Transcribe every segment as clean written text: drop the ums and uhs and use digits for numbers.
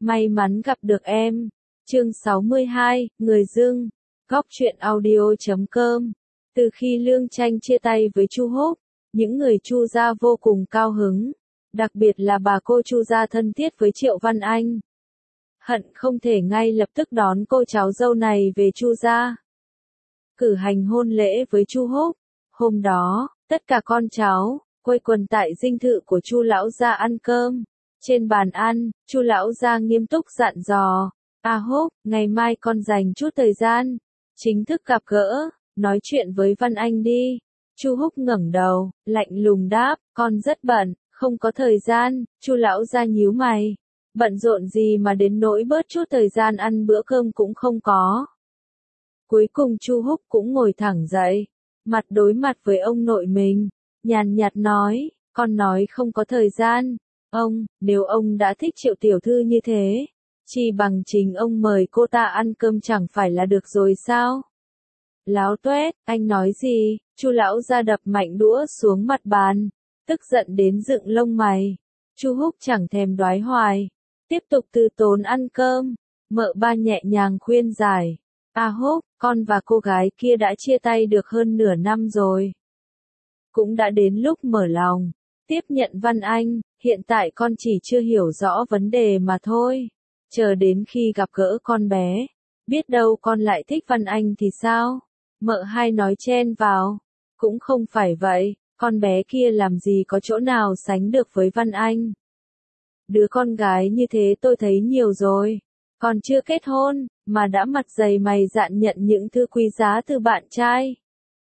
may mắn gặp được em. Chương 62, Người dưng. Góc truyện audio.com. Từ khi Lương Tranh chia tay với Chu Húc, những người Chu gia vô cùng cao hứng, đặc biệt là bà cô Chu gia thân thiết với Triệu Văn Anh. Hận không thể ngay lập tức đón cô cháu dâu này về Chu gia, cử hành hôn lễ với Chu Húc. Hôm đó, tất cả con cháu quây quần tại dinh thự của Chu lão gia ăn cơm. Trên bàn ăn, Chu lão gia nghiêm túc dặn dò, "A Húc, ngày mai con dành chút thời gian, chính thức gặp gỡ, nói chuyện với Văn Anh đi." Chu Húc ngẩng đầu, lạnh lùng đáp, "Con rất bận, không có thời gian." Chu lão gia nhíu mày, bận rộn gì mà đến nỗi bớt chút thời gian ăn bữa cơm cũng không có. Cuối cùng Chu Húc cũng ngồi thẳng dậy, mặt đối mặt với ông nội mình, nhàn nhạt nói, "Con nói không có thời gian. Nếu ông đã thích Triệu tiểu thư như thế, chỉ bằng chính ông mời cô ta ăn cơm chẳng phải là được rồi sao?" Láo tuét, anh nói gì? Chu lão gia đập mạnh đũa xuống mặt bàn, tức giận đến dựng lông mày. Chu Húc chẳng thèm đoái hoài, tiếp tục từ tốn ăn cơm. Mợ ba nhẹ nhàng khuyên giải, "A Húc, con và cô gái kia đã chia tay được hơn nửa năm rồi. Cũng đã đến lúc mở lòng, tiếp nhận Văn Anh, hiện tại con chỉ chưa hiểu rõ vấn đề mà thôi. Chờ đến khi gặp gỡ con bé, biết đâu con lại thích Văn Anh thì sao?" Mợ hai nói chen vào, "Cũng không phải vậy, con bé kia làm gì có chỗ nào sánh được với Văn Anh. Đứa con gái như thế tôi thấy nhiều rồi, còn chưa kết hôn, mà đã mặt dày mày dạn nhận những thứ quý giá từ bạn trai.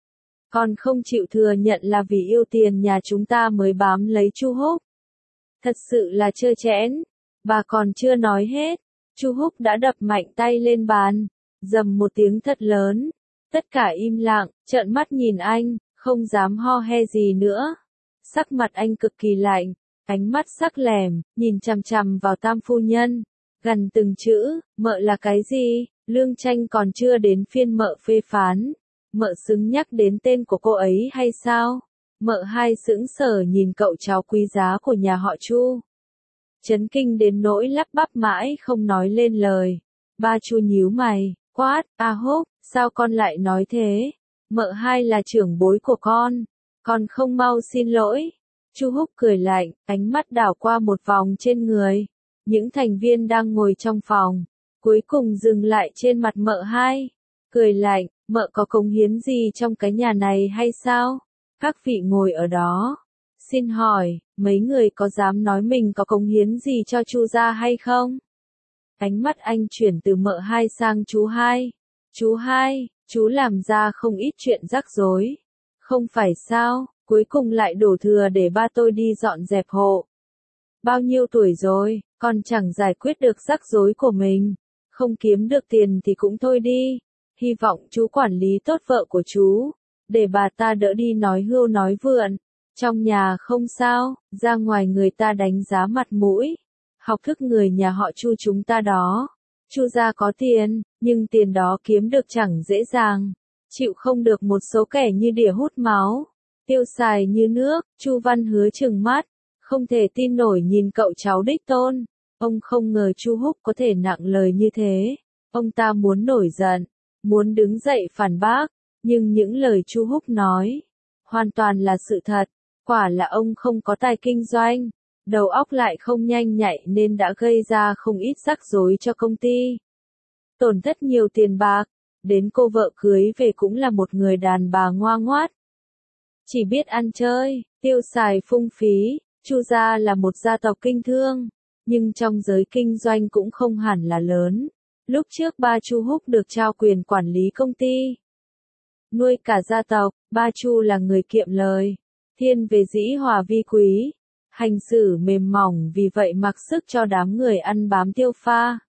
Con không chịu thừa nhận là vì yêu tiền nhà chúng ta mới bám lấy Chu Húc. Thật sự là trơ trẽn." Bà còn chưa nói hết, Chu Húc đã đập mạnh tay lên bàn, dầm một tiếng thật lớn. Tất cả im lặng, trợn mắt nhìn anh, không dám ho he gì nữa. Sắc mặt anh cực kỳ lạnh, ánh mắt sắc lẻm, nhìn chằm chằm vào Tam phu nhân, gằn từng chữ, "Mợ là cái gì?" Lương Tranh còn chưa đến phiên mợ phê phán. "Mợ xứng nhắc đến tên của cô ấy hay sao?" Mợ hai sững sờ nhìn cậu cháu quý giá của nhà họ Chu, chấn kinh đến nỗi lắp bắp mãi không nói lên lời. Ba Chu nhíu mày, quát, "A Húc, sao con lại nói thế? Mợ hai là trưởng bối của con không mau xin lỗi." Chu Húc cười lạnh, ánh mắt đảo qua một vòng trên người những thành viên đang ngồi trong phòng, cuối cùng dừng lại trên mặt mợ hai. Cười lạnh, "Mợ có cống hiến gì trong cái nhà này hay sao? Các vị ngồi ở đó, xin hỏi, mấy người có dám nói mình có cống hiến gì cho Chu gia hay không?" Ánh mắt anh chuyển từ mợ hai sang chú hai. "Chú hai, chú làm ra không ít chuyện rắc rối, không phải sao, cuối cùng lại đổ thừa để ba tôi đi dọn dẹp hộ. Bao nhiêu tuổi rồi, còn chẳng giải quyết được rắc rối của mình, không kiếm được tiền thì cũng thôi đi. Hy vọng chú quản lý tốt vợ của chú, để bà ta đỡ đi nói hưu nói vượn. Trong nhà không sao, ra ngoài người ta đánh giá mặt mũi, học thức người nhà họ Chu chúng ta đó. Chu gia có tiền, nhưng tiền đó kiếm được chẳng dễ dàng, chịu không được một số kẻ như đỉa hút máu, tiêu xài như nước." Chu Văn Hứa trừng mắt, không thể tin nổi nhìn cậu cháu đích tôn. Ông không ngờ Chu Húc có thể nặng lời như thế. Ông ta muốn nổi giận, muốn đứng dậy phản bác, nhưng những lời Chu Húc nói hoàn toàn là sự thật. Quả là ông không có tài kinh doanh, đầu óc lại không nhanh nhạy nên đã gây ra không ít rắc rối cho công ty, tổn thất nhiều tiền bạc, đến cô vợ cưới về cũng là một người đàn bà ngoan ngoát, chỉ biết ăn chơi, tiêu xài phung phí. Chu gia là một gia tộc kinh thương, nhưng trong giới kinh doanh cũng không hẳn là lớn. Lúc trước ba Chu Húc được trao quyền quản lý công ty, nuôi cả gia tộc. Ba Chu là người kiệm lời, thiên về dĩ hòa vi quý, hành xử mềm mỏng, vì vậy mặc sức cho đám người ăn bám tiêu pha,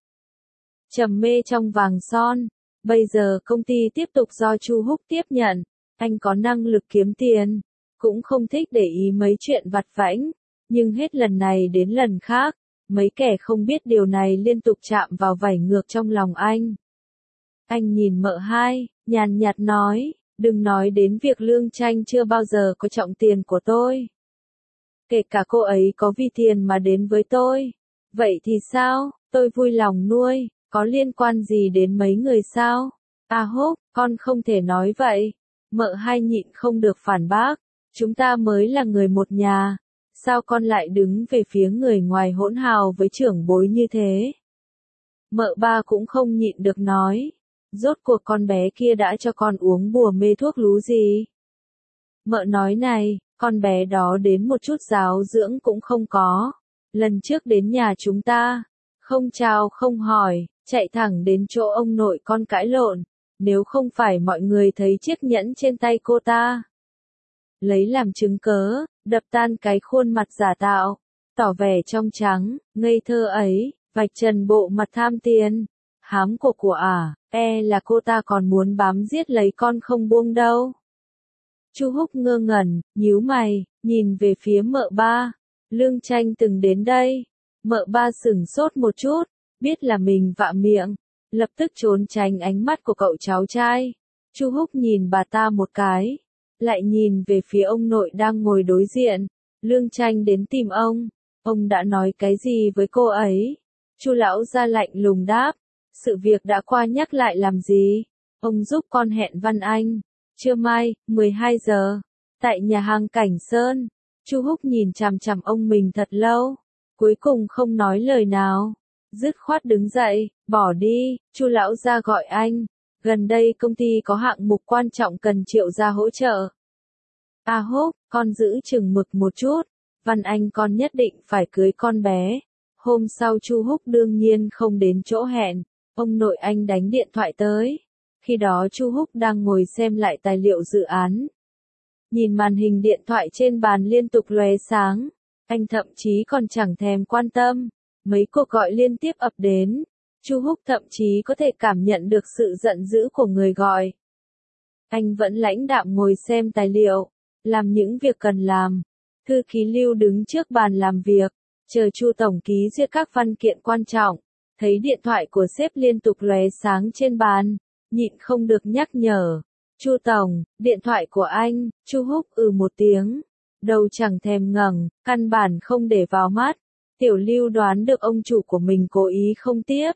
trầm mê trong vàng son. Bây giờ công ty tiếp tục do Chu Húc tiếp nhận, anh có năng lực kiếm tiền, cũng không thích để ý mấy chuyện vặt vãnh, nhưng hết lần này đến lần khác, mấy kẻ không biết điều này liên tục chạm vào vảy ngược trong lòng anh. Anh nhìn mợ hai, nhàn nhạt nói, "Đừng nói đến việc Lương Tranh chưa bao giờ có trọng tiền của tôi. Kể cả cô ấy có vì tiền mà đến với tôi, Vậy thì sao, tôi vui lòng nuôi, có liên quan gì đến mấy người sao? A Húc, con không thể nói vậy. Mợ Hai nhịn không được phản bác. Chúng ta mới là người một nhà. Sao con lại đứng về phía người ngoài hỗn hào với trưởng bối như thế? Mợ Ba cũng không nhịn được nói. Rốt cuộc con bé kia đã cho con uống bùa mê thuốc lú gì? Mợ nói này, con bé đó đến một chút giáo dưỡng cũng không có. Lần trước đến nhà chúng ta, không chào không hỏi, chạy thẳng đến chỗ ông nội con cãi lộn. Nếu không phải mọi người thấy chiếc nhẫn trên tay cô ta, lấy làm chứng cớ, đập tan cái khuôn mặt giả tạo, tỏ vẻ trong trắng, ngây thơ ấy, vạch trần bộ mặt tham tiền, hám của là cô ta còn muốn bám giết lấy con không buông đâu. Chu Húc ngơ ngẩn, nhíu mày, nhìn về phía mợ Ba. Lương Tranh từng đến đây. Mợ Ba sửng sốt một chút, biết là mình vạ miệng, lập tức trốn tránh ánh mắt của cậu cháu trai. Chu Húc nhìn bà ta một cái, lại nhìn về phía ông nội đang ngồi đối diện. Lương Tranh đến tìm ông đã nói cái gì với cô ấy? Chu lão gia lạnh lùng đáp, sự việc đã qua nhắc lại làm gì? Ông giúp con hẹn Văn Anh, trưa mai, 12 giờ, tại nhà hàng Cảnh Sơn. Chu Húc nhìn chằm chằm ông mình thật lâu, cuối cùng không nói lời nào, dứt khoát đứng dậy, bỏ đi. Chu lão gia gọi anh, gần đây công ty có hạng mục quan trọng cần Triệu gia hỗ trợ. A Húc, con giữ chừng mực một chút, Văn Anh con nhất định phải cưới con bé. Hôm sau Chu Húc đương nhiên không đến chỗ hẹn, ông nội anh đánh điện thoại tới. Khi đó Chu Húc đang ngồi xem lại tài liệu dự án. Nhìn màn hình điện thoại trên bàn liên tục lóe sáng, anh thậm chí còn chẳng thèm quan tâm. Mấy cuộc gọi liên tiếp ập đến, Chu Húc thậm chí có thể cảm nhận được sự giận dữ của người gọi. Anh vẫn lãnh đạm ngồi xem tài liệu, làm những việc cần làm. Thư ký Lưu đứng trước bàn làm việc, chờ Chu tổng ký duyệt các văn kiện quan trọng, thấy điện thoại của sếp liên tục lóe sáng trên bàn, nhịn không được nhắc nhở. Chu tổng, điện thoại của anh. Chu Húc một tiếng, đầu chẳng thèm ngẩng, căn bản không để vào mắt. Tiểu Lưu đoán được ông chủ của mình cố ý không tiếp.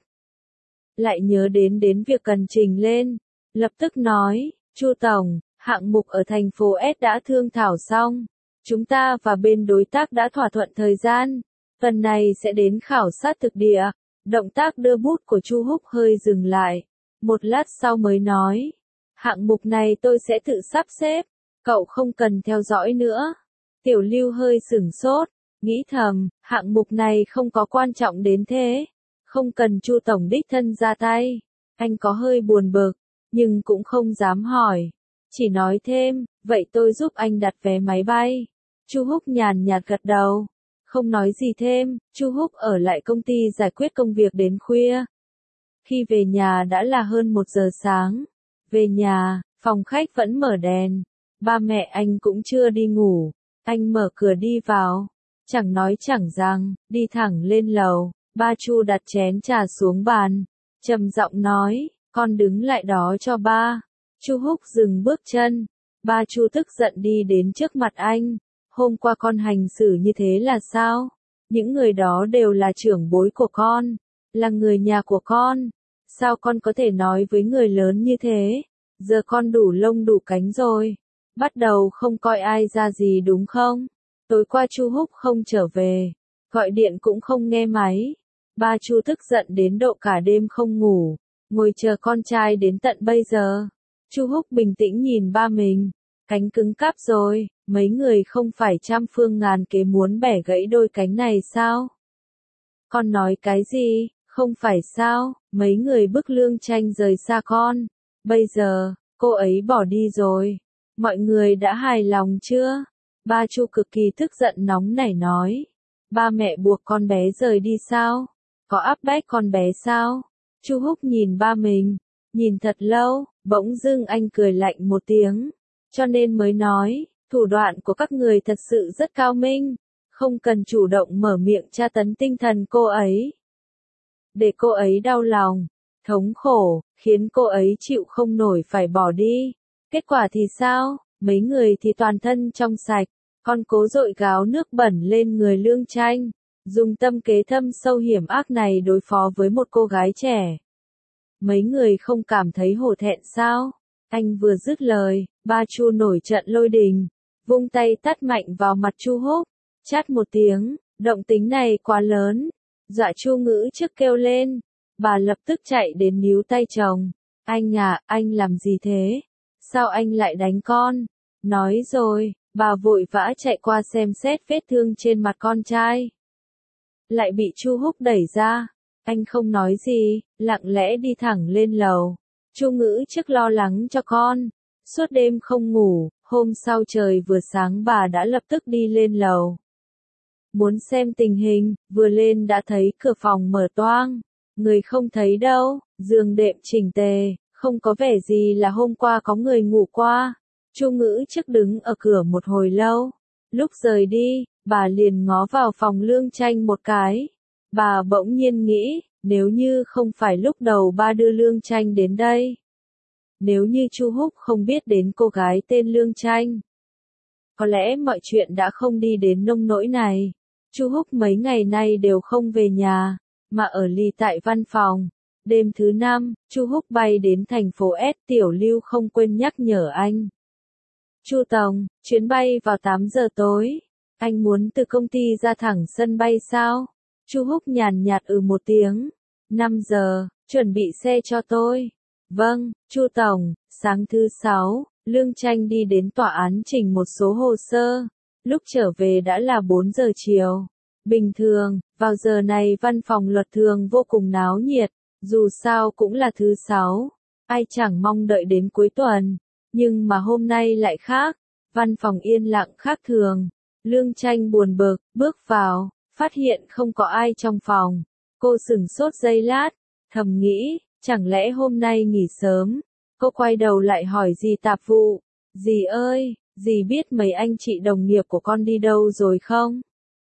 Lại nhớ đến việc cần trình lên, lập tức nói, Chu tổng, hạng mục ở thành phố S đã thương thảo xong. Chúng ta và bên đối tác đã thỏa thuận thời gian, tuần này sẽ đến khảo sát thực địa. Động tác đưa bút của Chu Húc hơi dừng lại, một lát sau mới nói, hạng mục này tôi sẽ tự sắp xếp, cậu không cần theo dõi nữa. Tiểu Lưu hơi sửng sốt, nghĩ thầm, hạng mục này không có quan trọng đến thế, không cần Chu tổng đích thân ra tay. Anh có hơi buồn bực, nhưng cũng không dám hỏi, chỉ nói thêm, vậy tôi giúp anh đặt vé máy bay. Chu Húc nhàn nhạt gật đầu, không nói gì thêm. Chu Húc ở lại công ty giải quyết công việc đến khuya. Khi về nhà đã là hơn 1 giờ sáng. Về nhà, phòng khách vẫn mở đèn. Ba mẹ anh cũng chưa đi ngủ. Anh mở cửa đi vào, chẳng nói chẳng rằng, đi thẳng lên lầu. Ba Chu đặt chén trà xuống bàn, trầm giọng nói, con đứng lại đó cho ba. Chu Húc dừng bước chân. Ba Chu tức giận đi đến trước mặt anh. Hôm qua con hành xử như thế là sao? Những người đó đều là trưởng bối của con, là người nhà của con. Sao con có thể nói với người lớn như thế? Giờ con đủ lông đủ cánh rồi. Bắt đầu không coi ai ra gì đúng không? Tối qua Chu Húc không trở về, gọi điện cũng không nghe máy. Ba Chu tức giận đến độ cả đêm không ngủ, ngồi chờ con trai đến tận bây giờ. Chu Húc bình tĩnh nhìn ba mình, cánh cứng cáp rồi, mấy người không phải trăm phương ngàn kế muốn bẻ gãy đôi cánh này sao? Con nói cái gì, không phải sao, mấy người bức Lương Tranh rời xa con, bây giờ, cô ấy bỏ đi rồi, mọi người đã hài lòng chưa? Ba Chu cực kỳ tức giận nóng nảy nói, ba mẹ buộc con bé rời đi sao? Có áp bách con bé sao? Chu Húc nhìn ba mình, nhìn thật lâu, bỗng dưng anh cười lạnh một tiếng, cho nên mới nói, thủ đoạn của các người thật sự rất cao minh, không cần chủ động mở miệng tra tấn tinh thần cô ấy. Để cô ấy đau lòng, thống khổ, khiến cô ấy chịu không nổi phải bỏ đi. Kết quả thì sao? Mấy người thì toàn thân trong sạch, con cố dội gáo nước bẩn lên người Lương Tranh. dùng tâm kế thâm sâu hiểm ác này đối phó với một cô gái trẻ. Mấy người không cảm thấy hổ thẹn sao? Anh vừa dứt lời, ba Chu nổi trận lôi đình, vung tay tát mạnh vào mặt Chu Húc, chát một tiếng, động tính này quá lớn, dọa Chu Ngữ trước kêu lên, bà lập tức chạy đến níu tay chồng, anh à, anh làm gì thế? Sao anh lại đánh con? Nói rồi, bà vội vã chạy qua xem xét vết thương trên mặt con trai. Lại bị Chu Húc đẩy ra, anh không nói gì, lặng lẽ đi thẳng lên lầu. Chu Ngữ trước lo lắng cho con, suốt đêm không ngủ, hôm sau trời vừa sáng bà đã lập tức đi lên lầu. Muốn xem tình hình, vừa lên đã thấy cửa phòng mở toang, người không thấy đâu, giường đệm chỉnh tề, không có vẻ gì là hôm qua có người ngủ qua. Chu Ngữ trước đứng ở cửa một hồi lâu, lúc rời đi, bà liền ngó vào phòng Lương Tranh một cái. Bà bỗng nhiên nghĩ, nếu như không phải lúc đầu ba đưa Lương Tranh đến đây, nếu như Chu Húc không biết đến cô gái tên Lương Tranh, có lẽ mọi chuyện đã không đi đến nông nỗi này. Chu Húc mấy ngày nay đều không về nhà, mà ở lì tại văn phòng. Đêm thứ 5, Chu Húc bay đến thành phố S. Tiểu Lưu không quên nhắc nhở anh. Chu Tổng, chuyến bay vào 8 giờ tối. Anh muốn từ công ty ra thẳng sân bay sao? Chu Húc nhàn nhạt một tiếng. 5 giờ, chuẩn bị xe cho tôi. Vâng, Chu Tổng. Sáng thứ 6, Lương Tranh đi đến tòa án chỉnh một số hồ sơ. Lúc trở về đã là 4 giờ chiều. Bình thường, vào giờ này văn phòng luật thường vô cùng náo nhiệt. Dù sao cũng là thứ 6. Ai chẳng mong đợi đến cuối tuần. Nhưng mà hôm nay lại khác. Văn phòng yên lặng khác thường. Lương Tranh buồn bực, bước vào, phát hiện không có ai trong phòng. Cô sửng sốt giây lát, thầm nghĩ, chẳng lẽ hôm nay nghỉ sớm. Cô quay đầu lại hỏi dì tạp vụ. Dì ơi, dì biết mấy anh chị đồng nghiệp của con đi đâu rồi không?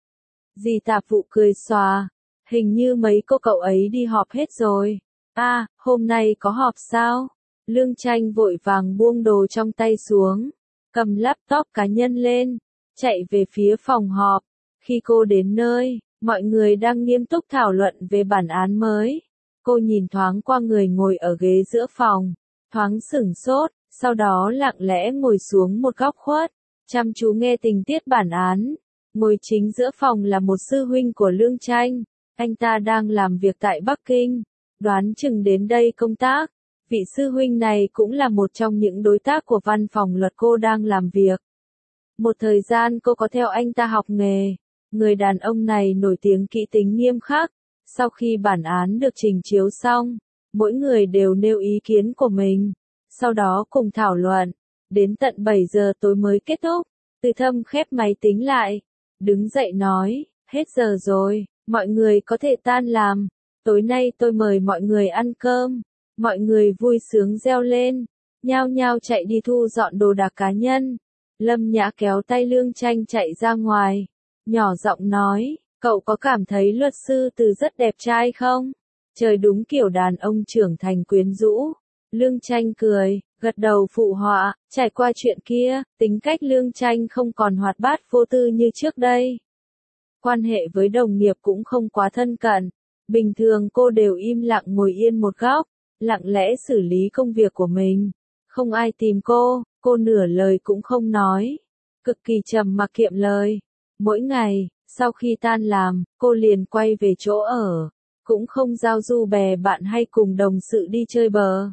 Dì tạp vụ cười xòa. Hình như mấy cô cậu ấy đi họp hết rồi. À, hôm nay có họp sao? Lương Tranh vội vàng buông đồ trong tay xuống, cầm laptop cá nhân lên, chạy về phía phòng họp. Khi cô đến nơi, mọi người đang nghiêm túc thảo luận về bản án mới. Cô nhìn thoáng qua người ngồi ở ghế giữa phòng, thoáng sửng sốt, sau đó lặng lẽ ngồi xuống một góc khuất, chăm chú nghe tình tiết bản án. Ngồi chính giữa phòng là một sư huynh của Lương Tranh. Anh ta đang làm việc tại Bắc Kinh, đoán chừng đến đây công tác. Vị sư huynh này cũng là một trong những đối tác của văn phòng luật cô đang làm việc. Một thời gian cô có theo anh ta học nghề. Người đàn ông này nổi tiếng kỹ tính nghiêm khắc. Sau khi bản án được trình chiếu xong, mỗi người đều nêu ý kiến của mình. Sau đó cùng thảo luận. Đến tận 7 giờ tối mới kết thúc. Từ Thâm khép máy tính lại. Đứng dậy nói, hết giờ rồi, mọi người có thể tan làm. Tối nay tôi mời mọi người ăn cơm. Mọi người vui sướng reo lên, nhao nhao chạy đi thu dọn đồ đạc cá nhân. Lâm Nhã kéo tay Lương Tranh chạy ra ngoài, nhỏ giọng nói, cậu có cảm thấy luật sư Từ rất đẹp trai không? Trời đúng kiểu đàn ông trưởng thành quyến rũ. Lương Tranh cười, gật đầu phụ họa, trải qua chuyện kia, tính cách Lương Tranh không còn hoạt bát vô tư như trước đây. Quan hệ với đồng nghiệp cũng không quá thân cận. Bình thường cô đều im lặng ngồi yên một góc, lặng lẽ xử lý công việc của mình. Không ai tìm cô nửa lời cũng không nói. Cực kỳ trầm mặc kiệm lời. Mỗi ngày, sau khi tan làm, cô liền quay về chỗ ở. Cũng không giao du bè bạn hay cùng đồng sự đi chơi bờ.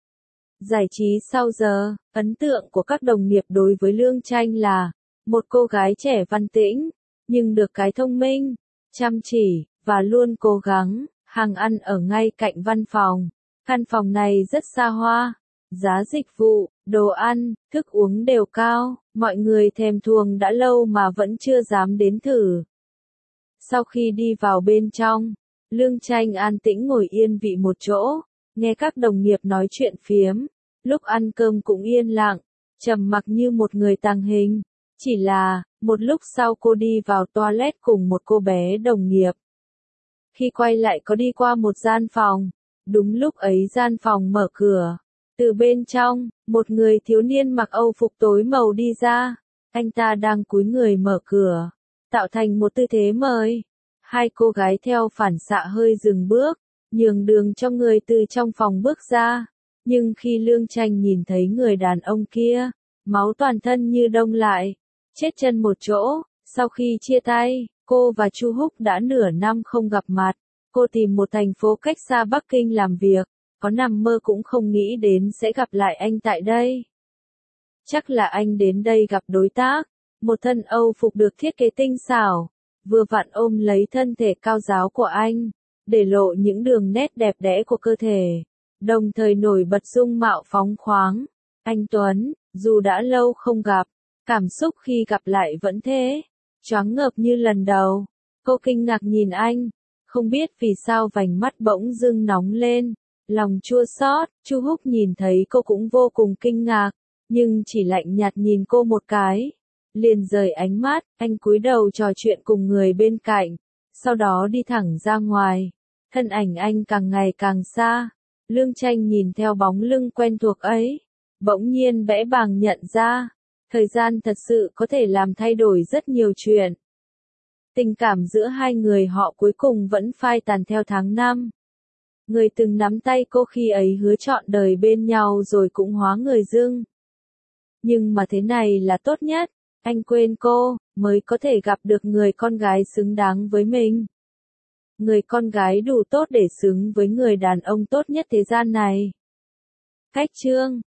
Giải trí sau giờ, ấn tượng của các đồng nghiệp đối với Lương Tranh là một cô gái trẻ văn tĩnh, nhưng được cái thông minh, chăm chỉ, và luôn cố gắng. Hàng ăn ở ngay cạnh văn phòng. Căn phòng này rất xa hoa. Giá dịch vụ, đồ ăn, thức uống đều cao. Mọi người thèm thuồng đã lâu mà vẫn chưa dám đến thử. Sau khi đi vào bên trong, Lương Tranh an tĩnh ngồi yên vị một chỗ, nghe các đồng nghiệp nói chuyện phiếm. Lúc ăn cơm cũng yên lặng, trầm mặc như một người tàng hình. Chỉ là, một lúc sau cô đi vào toilet cùng một cô bé đồng nghiệp. Khi quay lại có đi qua một gian phòng. Đúng lúc ấy gian phòng mở cửa. Từ bên trong, một người thiếu niên mặc Âu phục tối màu đi ra. Anh ta đang cúi người mở cửa, tạo thành một tư thế mời. Hai cô gái theo phản xạ hơi dừng bước, nhường đường cho người từ trong phòng bước ra. Nhưng khi Lương Tranh nhìn thấy người đàn ông kia, máu toàn thân như đông lại, chết chân một chỗ. Sau khi chia tay, cô và Chu Húc đã nửa năm không gặp mặt. Cô tìm một thành phố cách xa Bắc Kinh làm việc, có nằm mơ cũng không nghĩ đến sẽ gặp lại anh tại đây. Chắc là anh đến đây gặp đối tác, một thân Âu phục được thiết kế tinh xảo, vừa vặn ôm lấy thân thể cao ráo của anh, để lộ những đường nét đẹp đẽ của cơ thể, đồng thời nổi bật dung mạo phóng khoáng. Anh Tuấn, dù đã lâu không gặp, cảm xúc khi gặp lại vẫn thế, choáng ngợp như lần đầu. Cô kinh ngạc nhìn anh, không biết vì sao vành mắt bỗng dưng nóng lên, lòng chua xót. Chu Húc nhìn thấy cô cũng vô cùng kinh ngạc, nhưng chỉ lạnh nhạt nhìn cô một cái, liền rời ánh mắt. Anh cúi đầu trò chuyện cùng người bên cạnh, sau đó đi thẳng ra ngoài. Thân ảnh anh càng ngày càng xa. Lương Tranh nhìn theo bóng lưng quen thuộc ấy, bỗng nhiên bẽ bàng nhận ra, thời gian thật sự có thể làm thay đổi rất nhiều chuyện. Tình cảm giữa hai người họ cuối cùng vẫn phai tàn theo tháng năm. Người từng nắm tay cô khi ấy hứa trọn đời bên nhau rồi cũng hóa người dưng. Nhưng mà thế này là tốt nhất, anh quên cô, mới có thể gặp được người con gái xứng đáng với mình. Người con gái đủ tốt để xứng với người đàn ông tốt nhất thế gian này. Cách chương